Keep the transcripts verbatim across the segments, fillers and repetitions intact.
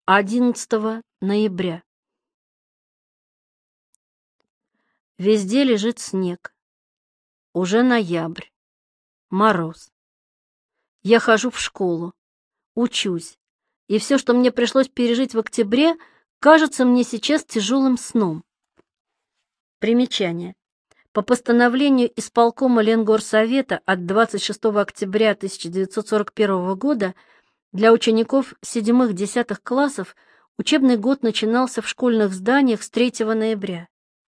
одиннадцатого ноября. Везде лежит снег. Уже ноябрь. Мороз. Я хожу в школу, учусь, и все, что мне пришлось пережить в октябре, кажется мне сейчас тяжелым сном. Примечание. По постановлению исполкома Ленгорсовета от двадцать шестого октября тысяча девятьсот сорок первого года для учеников седьмых-десятых классов учебный год начинался в школьных зданиях с третьего ноября.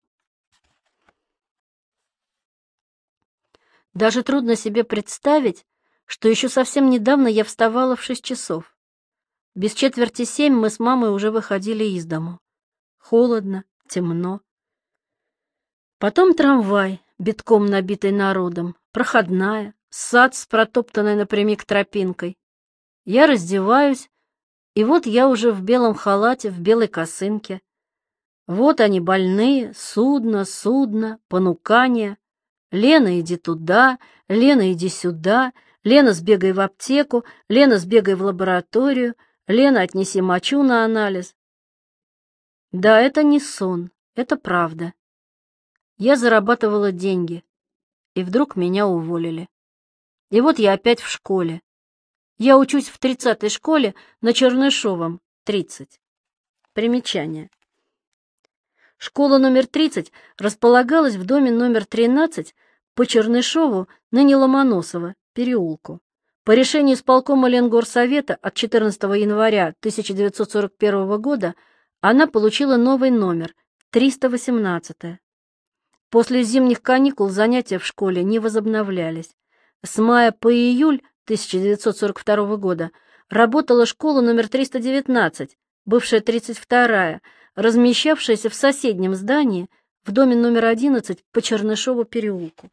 Даже трудно себе представить, что еще совсем недавно я вставала в шесть часов. Без четверти семь мы с мамой уже выходили из дому. Холодно, темно. Потом трамвай, битком набитый народом, проходная, сад с протоптанной напрямик тропинкой. Я раздеваюсь, и вот я уже в белом халате, в белой косынке. Вот они больные, судно, судно, понукание. Лена, иди туда, Лена, иди сюда, Лена, сбегай в аптеку, Лена, сбегай в лабораторию, Лена, отнеси мочу на анализ. Да, это не сон, это правда. Я зарабатывала деньги, и вдруг меня уволили. И вот я опять в школе. Я учусь в тридцатой школе на Чернышовом, тридцать. Примечание. Школа номер тридцать располагалась в доме номер тринадцать по Чернышову, ныне Ломоносова, переулку. По решению исполкома Ленгорсовета от четырнадцатого января тысяча девятьсот сорок первого года она получила новый номер — триста восемнадцатая. После зимних каникул занятия в школе не возобновлялись. С мая по июль тысяча девятьсот сорок второго года работала школа номер триста девятнадцать, бывшая тридцать вторая, размещавшаяся в соседнем здании в доме номер одиннадцать по Чернышову переулку.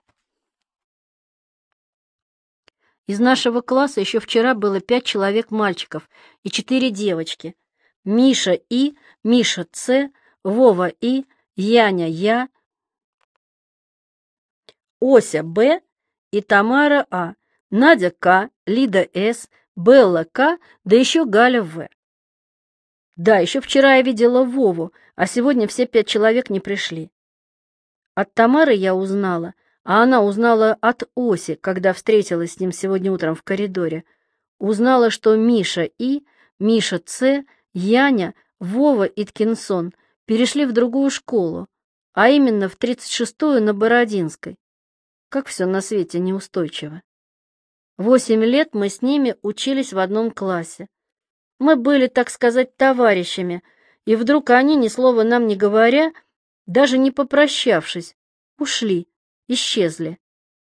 Из нашего класса еще вчера было пять человек мальчиков и четыре девочки. Миша И, Миша Ц, Вова И, Яня Я, Ося Б и Тамара А, Надя К, Лида С, Белла К, да еще Галя В. Да, еще вчера я видела Вову, а сегодня все пять человек не пришли. От Тамары я узнала, а она узнала от Оси, когда встретилась с ним сегодня утром в коридоре. Узнала, что Миша И, Миша Ц, Яня, Вова и Ткинсон перешли в другую школу, а именно в тридцать шестую на Бородинской. Как все на свете неустойчиво. Восемь лет мы с ними учились в одном классе. Мы были, так сказать, товарищами, и вдруг они, ни слова нам не говоря, даже не попрощавшись, ушли, исчезли.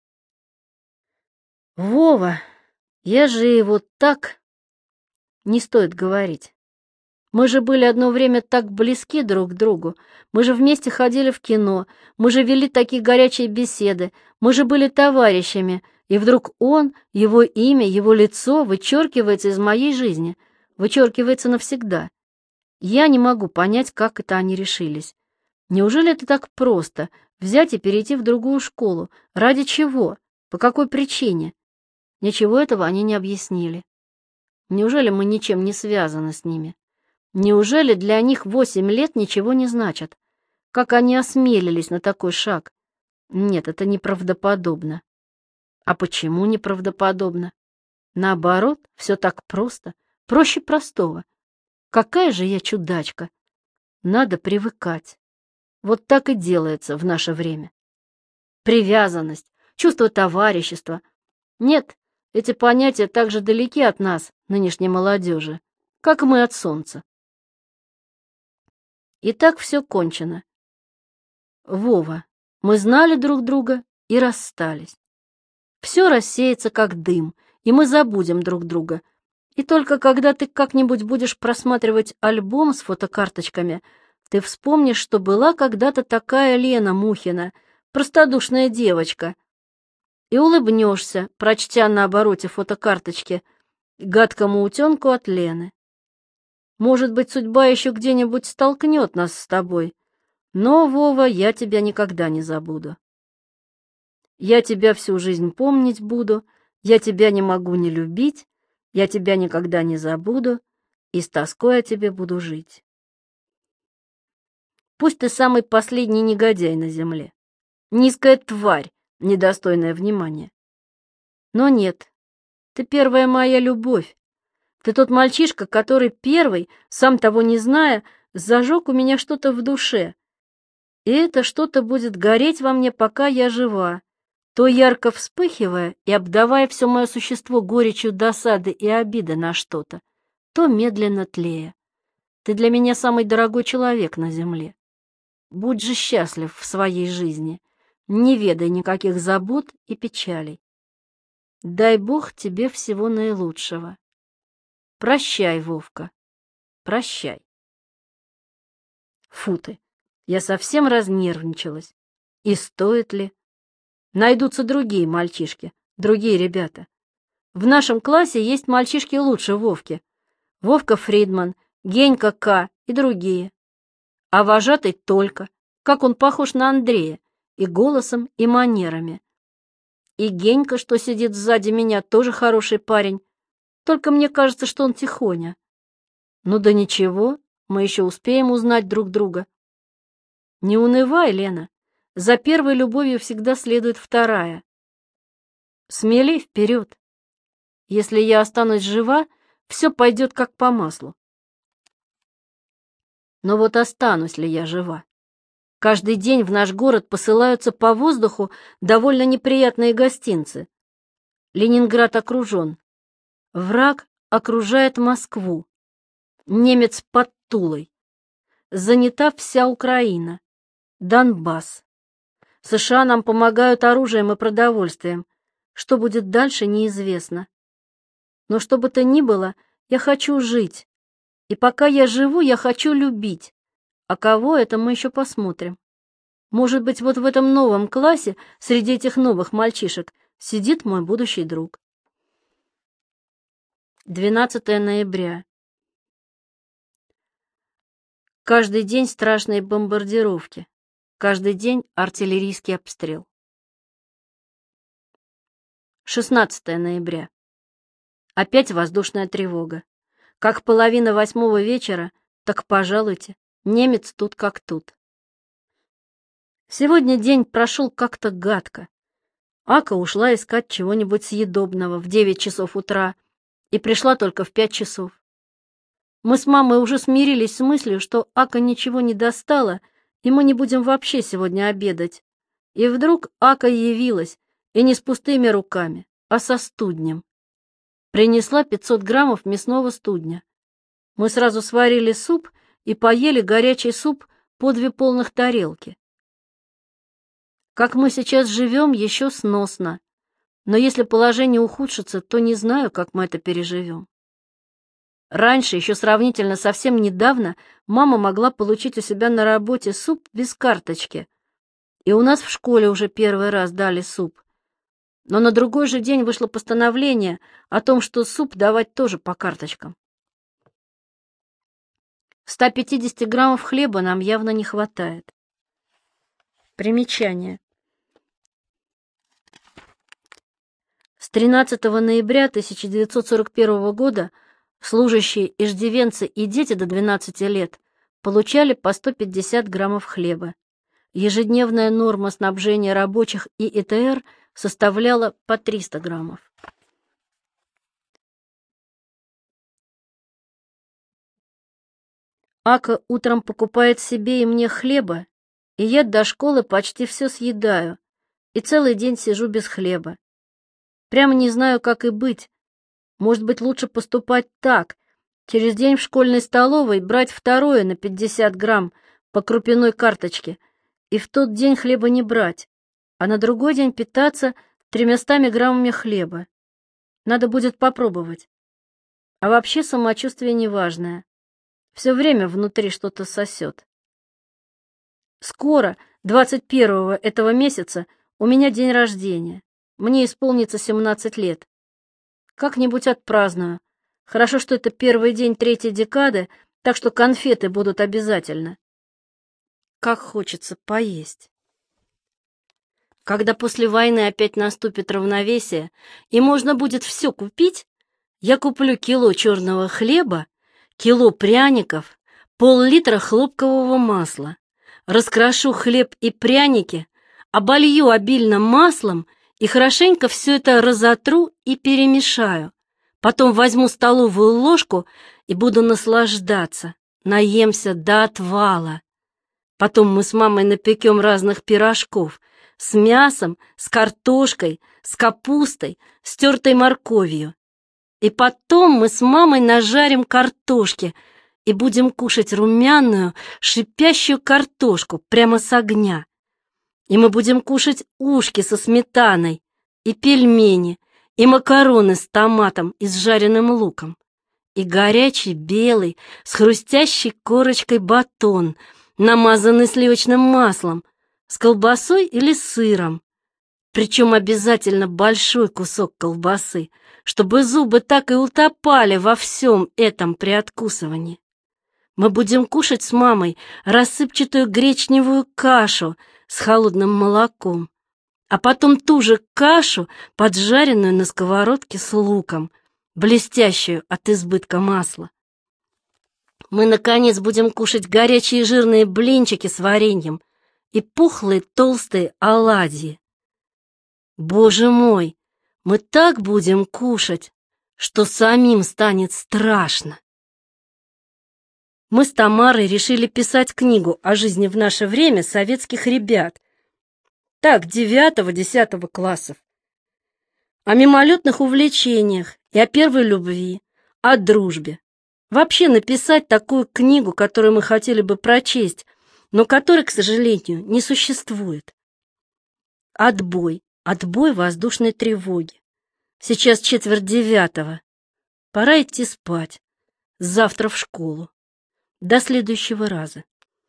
Вова, я же его так... Не стоит говорить. Мы же были одно время так близки друг к другу, мы же вместе ходили в кино, мы же вели такие горячие беседы, мы же были товарищами, и вдруг он, его имя, его лицо вычеркивается из моей жизни, вычеркивается навсегда. Я не могу понять, как это они решились. Неужели это так просто — взять и перейти в другую школу? Ради чего? По какой причине? Ничего этого они не объяснили. Неужели мы ничем не связаны с ними? Неужели для них восемь лет ничего не значат? Как они осмелились на такой шаг? Нет, это неправдоподобно. А почему неправдоподобно? Наоборот, все так просто, проще простого. Какая же я чудачка! Надо привыкать. Вот так и делается в наше время. Привязанность, чувство товарищества. Нет, эти понятия так же далеки от нас, нынешней молодежи, как мы от солнца. И так все кончено. Вова, мы знали друг друга и расстались. Все рассеется, как дым, и мы забудем друг друга. И только когда ты как-нибудь будешь просматривать альбом с фотокарточками, ты вспомнишь, что была когда-то такая Лена Мухина, простодушная девочка, и улыбнешься, прочтя на обороте фотокарточки «Гадкому утенку от Лены». Может быть, судьба еще где-нибудь столкнет нас с тобой, но, Вова, я тебя никогда не забуду. Я тебя всю жизнь помнить буду, я тебя не могу не любить, я тебя никогда не забуду, и с тоской о тебе буду жить. Пусть ты самый последний негодяй на земле, низкая тварь, недостойная внимания. Но нет, ты первая моя любовь. Ты тот мальчишка, который первый, сам того не зная, зажег у меня что-то в душе. И это что-то будет гореть во мне, пока я жива, то ярко вспыхивая и обдавая все мое существо горечью досады и обиды на что-то, то медленно тлея. Ты для меня самый дорогой человек на земле. Будь же счастлив в своей жизни, не ведай никаких забот и печалей. Дай Бог тебе всего наилучшего. Прощай, Вовка, прощай. Фу ты, я совсем разнервничалась. И стоит ли? Найдутся другие мальчишки, другие ребята. В нашем классе есть мальчишки лучше Вовки. Вовка Фридман, Генька К. и другие. А вожатый только, как он похож на Андрея, и голосом, и манерами. И Генька, что сидит сзади меня, тоже хороший парень, только мне кажется, что он тихоня. Ну да ничего, мы еще успеем узнать друг друга. Не унывай, Лена, за первой любовью всегда следует вторая. Смелей вперед. Если я останусь жива, все пойдет как по маслу. Но вот останусь ли я жива? Каждый день в наш город посылаются по воздуху довольно неприятные гостинцы. Ленинград окружен. Враг окружает Москву. Немец под Тулой. Занята вся Украина. Донбасс. США нам помогают оружием и продовольствием. Что будет дальше, неизвестно. Но что бы то ни было, я хочу жить. И пока я живу, я хочу любить. А кого, это мы еще посмотрим. Может быть, вот в этом новом классе, среди этих новых мальчишек, сидит мой будущий друг. двенадцатое ноября. Каждый день страшные бомбардировки. Каждый день артиллерийский обстрел. шестнадцатое ноября. Опять воздушная тревога. Как половина восьмого вечера, так пожалуйте, немец тут как тут. Сегодня день прошел как-то гадко. Ака ушла искать чего-нибудь съедобного в девять часов утра и пришла только в пять часов. Мы с мамой уже смирились с мыслью, что Ака ничего не достала, и мы не будем вообще сегодня обедать. И вдруг Ака явилась, и не с пустыми руками, а со студнем. Принесла пятьсот граммов мясного студня. Мы сразу сварили суп и поели горячий суп по две полных тарелки. Как мы сейчас живем, еще сносно. Но если положение ухудшится, то не знаю, как мы это переживем. Раньше, еще сравнительно совсем недавно, мама могла получить у себя на работе суп без карточки. И у нас в школе уже первый раз дали суп. Но на другой же день вышло постановление о том, что суп давать тоже по карточкам. ста пятидесяти граммов хлеба нам явно не хватает. Примечание. С тринадцатого ноября тысяча девятьсот сорок первого года служащие, иждивенцы и дети до двенадцати лет получали по сто пятьдесят граммов хлеба. Ежедневная норма снабжения рабочих и и тэ эр составляла по триста граммов. Ака утром покупает себе и мне хлеба, и я до школы почти все съедаю, и целый день сижу без хлеба. Прямо не знаю, как и быть. Может быть, лучше поступать так. Через день в школьной столовой брать второе на пятьдесят грамм по крупяной карточке, и в тот день хлеба не брать, а на другой день питаться тремястами граммами хлеба. Надо будет попробовать. А вообще самочувствие неважное. Все время внутри что-то сосет. Скоро, двадцать первого этого месяца, у меня день рождения. Мне исполнится семнадцать лет. Как-нибудь отпраздную. Хорошо, что это первый день третьей декады, так что конфеты будут обязательно. Как хочется поесть. Когда после войны опять наступит равновесие, и можно будет все купить, я куплю кило черного хлеба, кило пряников, пол-литра хлопкового масла. Раскрошу хлеб и пряники, оболью обильно маслом и хорошенько все это разотру и перемешаю. Потом возьму столовую ложку и буду наслаждаться, наемся до отвала. Потом мы с мамой напекем разных пирожков с мясом, с картошкой, с капустой, с тертой морковью. И потом мы с мамой нажарим картошки и будем кушать румяную, шипящую картошку прямо с огня. И мы будем кушать ушки со сметаной, и пельмени, и макароны с томатом и с жареным луком, и горячий белый с хрустящей корочкой батон, намазанный сливочным маслом, с колбасой или сыром. Причем обязательно большой кусок колбасы, чтобы зубы так и утопали во всем этом при откусывании. Мы будем кушать с мамой рассыпчатую гречневую кашу с холодным молоком, а потом ту же кашу, поджаренную на сковородке с луком, блестящую от избытка масла. Мы, наконец, будем кушать горячие жирные блинчики с вареньем и пухлые толстые оладьи. Боже мой, мы так будем кушать, что самим станет страшно. Мы с Тамарой решили писать книгу о жизни в наше время советских ребят. Так, девятого-десятого классов. О мимолетных увлечениях и о первой любви, о дружбе. Вообще написать такую книгу, которую мы хотели бы прочесть, но которой, к сожалению, не существует. Отбой, отбой воздушной тревоги. Сейчас четверть девятого. Пора идти спать. Завтра в школу. До следующего раза.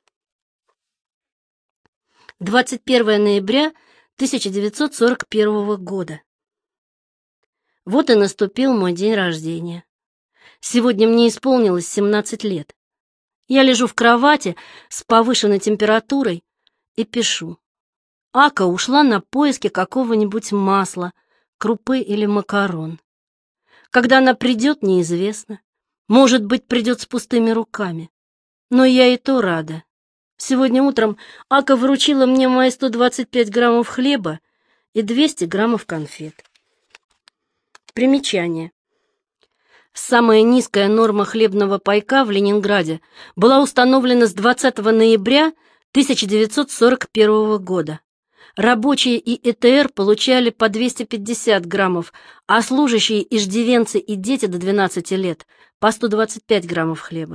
двадцать первое ноября тысяча девятьсот сорок первого года. Вот и наступил мой день рождения. Сегодня мне исполнилось семнадцать лет. Я лежу в кровати с повышенной температурой и пишу. Ака ушла на поиски какого-нибудь масла, крупы или макарон. Когда она придет, неизвестно. Может быть, придет с пустыми руками. Но я и то рада. Сегодня утром Ака вручила мне мои сто двадцать пять граммов хлеба и двести граммов конфет. Примечание. Самая низкая норма хлебного пайка в Ленинграде была установлена с двадцатого ноября тысяча девятьсот сорок первого года. Рабочие и э тэ эр получали по двести пятьдесят граммов, а служащие, иждивенцы и дети до двенадцати лет по сто двадцать пять граммов хлеба.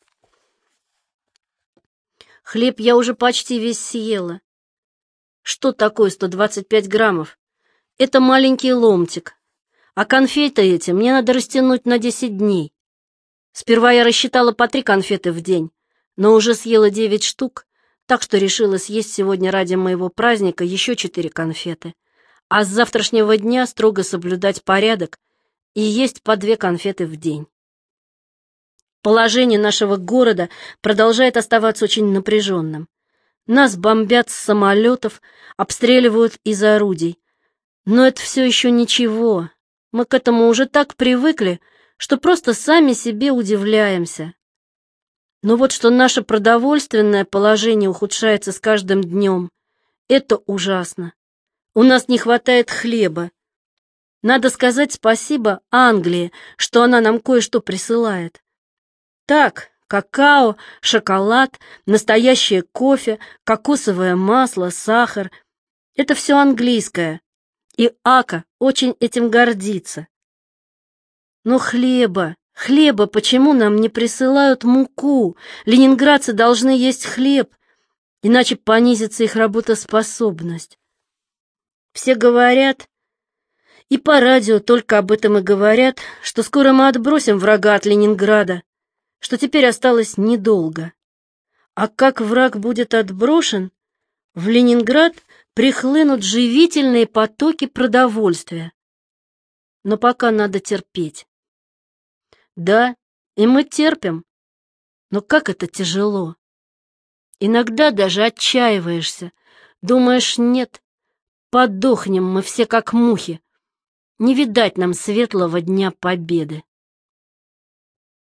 Хлеб я уже почти весь съела. Что такое сто двадцать пять граммов? Это маленький ломтик. А конфеты эти мне надо растянуть на десять дней. Сперва я рассчитала по три конфеты в день, но уже съела девять штук, так что решила съесть сегодня ради моего праздника еще четыре конфеты, а с завтрашнего дня строго соблюдать порядок и есть по две конфеты в день. Положение нашего города продолжает оставаться очень напряженным. Нас бомбят с самолетов, обстреливают из орудий. Но это все еще ничего. Мы к этому уже так привыкли, что просто сами себе удивляемся. Но вот что наше продовольственное положение ухудшается с каждым днем, это ужасно. У нас не хватает хлеба. Надо сказать спасибо Англии, что она нам кое-что присылает. Так, какао, шоколад, настоящее кофе, кокосовое масло, сахар — это все английское, и Ака очень этим гордится. Но хлеба, хлеба почему нам не присылают муку? Ленинградцы должны есть хлеб, иначе понизится их работоспособность. Все говорят, и по радио только об этом и говорят, что скоро мы отбросим врага от Ленинграда, что теперь осталось недолго. А как враг будет отброшен, в Ленинград прихлынут живительные потоки продовольствия. Но пока надо терпеть. Да, и мы терпим, но как это тяжело. Иногда даже отчаиваешься, думаешь, нет, подохнем мы все как мухи, не видать нам светлого дня победы.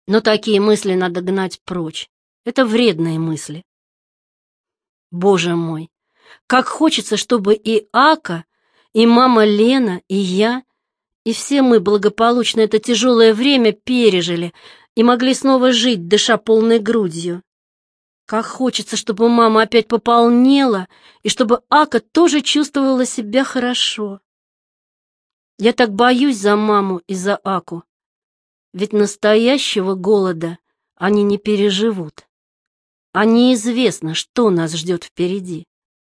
Но такие мысли надо гнать прочь. Это вредные мысли. Боже мой, как хочется, чтобы и Ака, и мама Лена, и я, и все мы благополучно это тяжелое время пережили и могли снова жить, дыша полной грудью. Как хочется, чтобы мама опять пополнела, и чтобы Ака тоже чувствовала себя хорошо. Я так боюсь за маму и за Аку, ведь настоящего голода они не переживут. А неизвестно, что нас ждет впереди.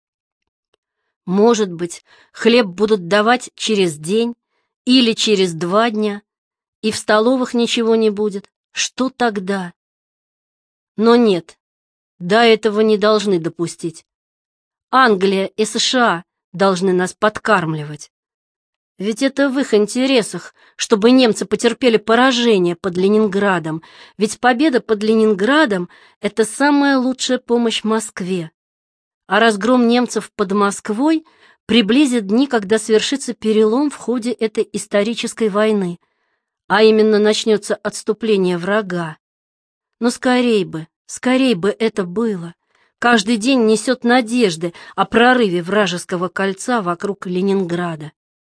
Может быть, хлеб будут давать через день или через два дня, и в столовых ничего не будет. Что тогда? Но нет, до этого не должны допустить. Англия и США должны нас подкармливать. Ведь это в их интересах, чтобы немцы потерпели поражение под Ленинградом, ведь победа под Ленинградом — это самая лучшая помощь Москве. А разгром немцев под Москвой приблизит дни, когда свершится перелом в ходе этой исторической войны, а именно начнется отступление врага. Но скорей бы, скорей бы это было. Каждый день несет надежды о прорыве вражеского кольца вокруг Ленинграда.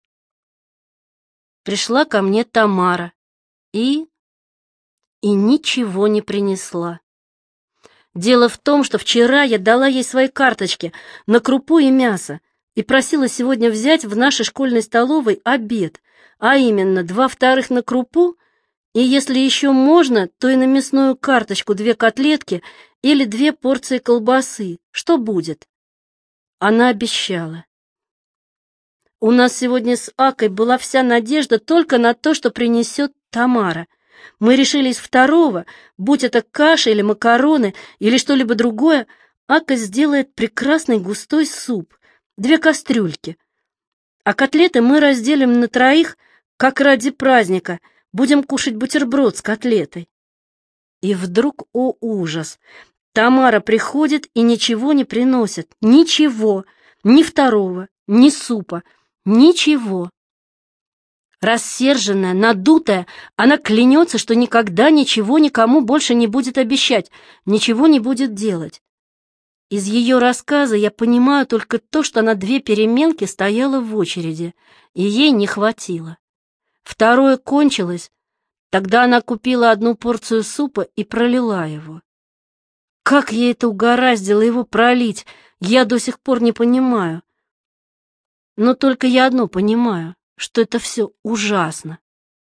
Пришла ко мне Тамара и... и ничего не принесла. Дело в том, что вчера я дала ей свои карточки на крупу и мясо и просила сегодня взять в нашей школьной столовой обед, а именно два вторых на крупу и, если еще можно, то и на мясную карточку две котлетки или две порции колбасы. Что будет? Она обещала. У нас сегодня с Акой была вся надежда только на то, что принесет Тамара. Мы решили из второго, будь это каша или макароны, или что-либо другое, Ака сделает прекрасный густой суп, две кастрюльки. А котлеты мы разделим на троих, как ради праздника, будем кушать бутерброд с котлетой. И вдруг, о ужас, Тамара приходит и ничего не приносит, ничего, ни второго, ни супа, ничего. Рассерженная, надутая, она клянется, что никогда ничего никому больше не будет обещать, ничего не будет делать. Из ее рассказа я понимаю только то, что на две переменки стояла в очереди, и ей не хватило. Второе кончилось, тогда она купила одну порцию супа и пролила его. Как ей это угораздило его пролить, я до сих пор не понимаю. Но только я одно понимаю, что это все ужасно.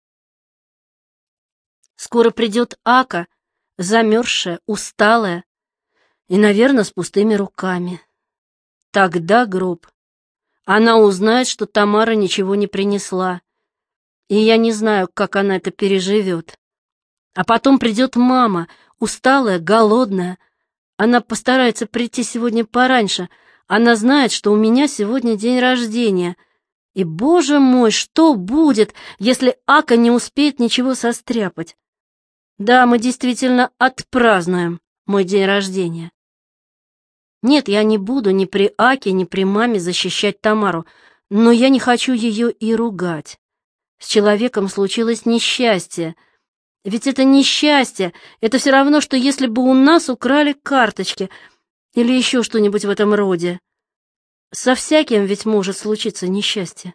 Скоро придет Ака, замерзшая, усталая и, наверное, с пустыми руками. Тогда гроб. Она узнает, что Тамара ничего не принесла, и я не знаю, как она это переживет. А потом придет мама, усталая, голодная. Она постарается прийти сегодня пораньше. Она знает, что у меня сегодня день рождения. И, боже мой, что будет, если Ака не успеет ничего состряпать? Да, мы действительно отпразднуем мой день рождения. Нет, я не буду ни при Аке, ни при маме защищать Тамару, но я не хочу ее и ругать. С человеком случилось несчастье. Ведь это несчастье, это все равно, что если бы у нас украли карточки или еще что-нибудь в этом роде. Со всяким ведь может случиться несчастье.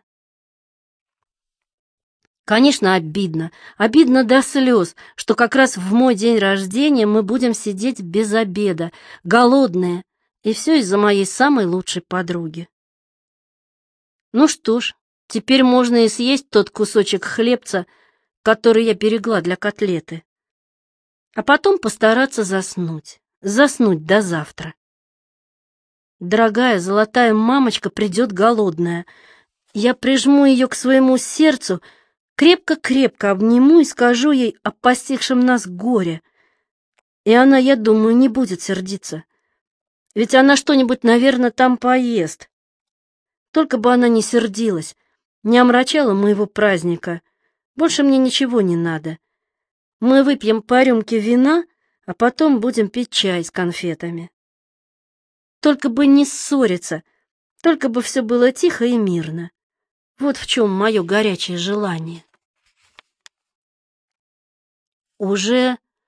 Конечно, обидно, обидно до слез, что как раз в мой день рождения мы будем сидеть без обеда, голодные, и все из-за моей самой лучшей подруги. Ну что ж, теперь можно и съесть тот кусочек хлебца, который я берегла для котлеты, а потом постараться заснуть, заснуть до завтра. Дорогая золотая мамочка придет голодная. Я прижму ее к своему сердцу, крепко-крепко обниму и скажу ей о постигшем нас горе. И она, я думаю, не будет сердиться. Ведь она что-нибудь, наверное, там поест. Только бы она не сердилась, не омрачала моего праздника. Больше мне ничего не надо. Мы выпьем по рюмке вина, а потом будем пить чай с конфетами. Только бы не ссориться, только бы все было тихо и мирно. Вот в чем мое горячее желание. Уже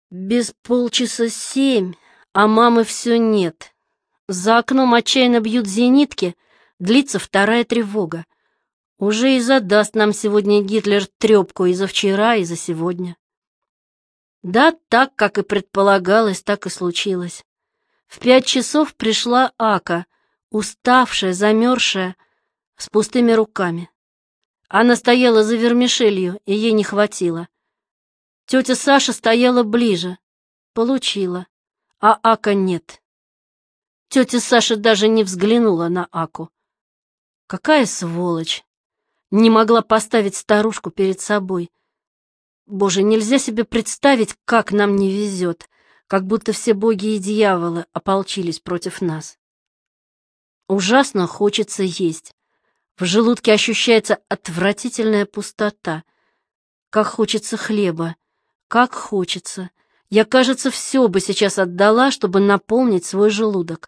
Без полчаса семь, а мамы все нет. За окном отчаянно бьют зенитки, длится вторая тревога. Уже и задаст нам сегодня Гитлер трепку и за вчера, и за сегодня. Да, так, как и предполагалось, так и случилось. В пять часов пришла Ака, уставшая, замерзшая, с пустыми руками. Она стояла за вермишелью, и ей не хватило. Тетя Саша стояла ближе. Получила. А Ака нет. Тетя Саша даже не взглянула на Аку. Какая сволочь! Не могла поставить старушку перед собой. Боже, нельзя себе представить, как нам не везет, как будто все боги и дьяволы ополчились против нас. Ужасно хочется есть. В желудке ощущается отвратительная пустота. Как хочется хлеба, как хочется. Я, кажется, все бы сейчас отдала, чтобы наполнить свой желудок.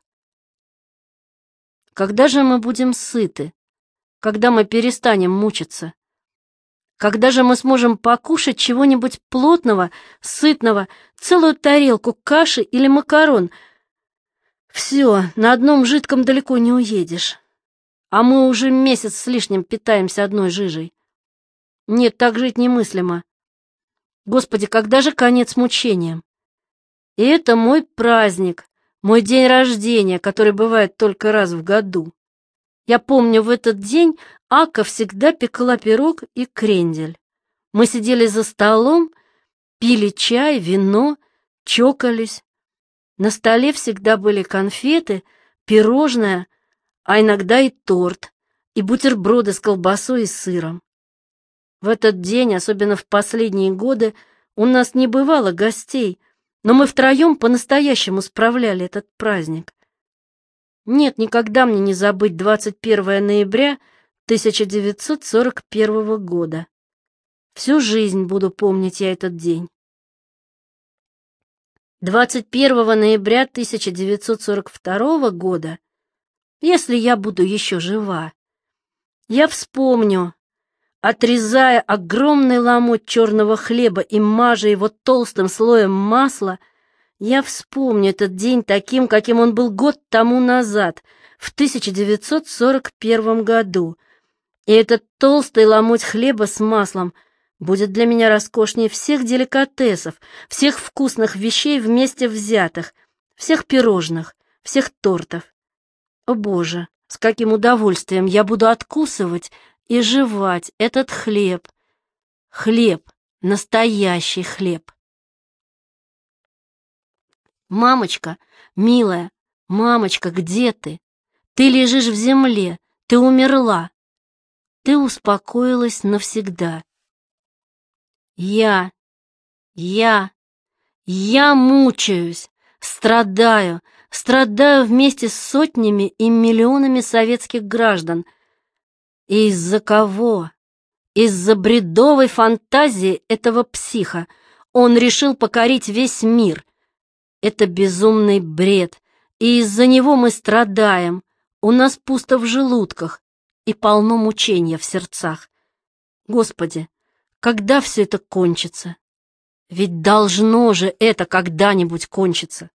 Когда же мы будем сыты? Когда мы перестанем мучиться? Когда же мы сможем покушать чего-нибудь плотного, сытного, целую тарелку каши или макарон? Все, на одном жидком далеко не уедешь. А мы уже месяц с лишним питаемся одной жижей. Нет, так жить немыслимо. Господи, когда же конец мучениям? И это мой праздник, мой день рождения, который бывает только раз в году. Я помню, в этот день Ака всегда пекла пирог и крендель. Мы сидели за столом, пили чай, вино, чокались. На столе всегда были конфеты, пирожное, а иногда и торт, и бутерброды с колбасой и сыром. В этот день, особенно в последние годы, у нас не бывало гостей, но мы втроем по-настоящему справляли этот праздник. Нет, никогда мне не забыть двадцать первое ноября тысяча девятьсот сорок первого года. Всю жизнь буду помнить я этот день. двадцать первого ноября тысяча девятьсот сорок второго года, если я буду еще жива, я вспомню, отрезая огромный ломоть черного хлеба и мажа его толстым слоем масла, я вспомню этот день таким, каким он был год тому назад, в тысяча девятьсот сорок первом году. И этот толстый ломоть хлеба с маслом будет для меня роскошнее всех деликатесов, всех вкусных вещей вместе взятых, всех пирожных, всех тортов. О, Боже, с каким удовольствием я буду откусывать и жевать этот хлеб. Хлеб, настоящий хлеб. Мамочка, милая, мамочка, где ты? Ты лежишь в земле, ты умерла. Ты успокоилась навсегда. Я, я, я мучаюсь, страдаю, страдаю вместе с сотнями и миллионами советских граждан. И из-за кого? Из-за бредовой фантазии этого психа. Он решил покорить весь мир. Это безумный бред, и из-за него мы страдаем. У нас пусто в желудках и полно мучения в сердцах. Господи, когда все это кончится? Ведь должно же это когда-нибудь кончиться.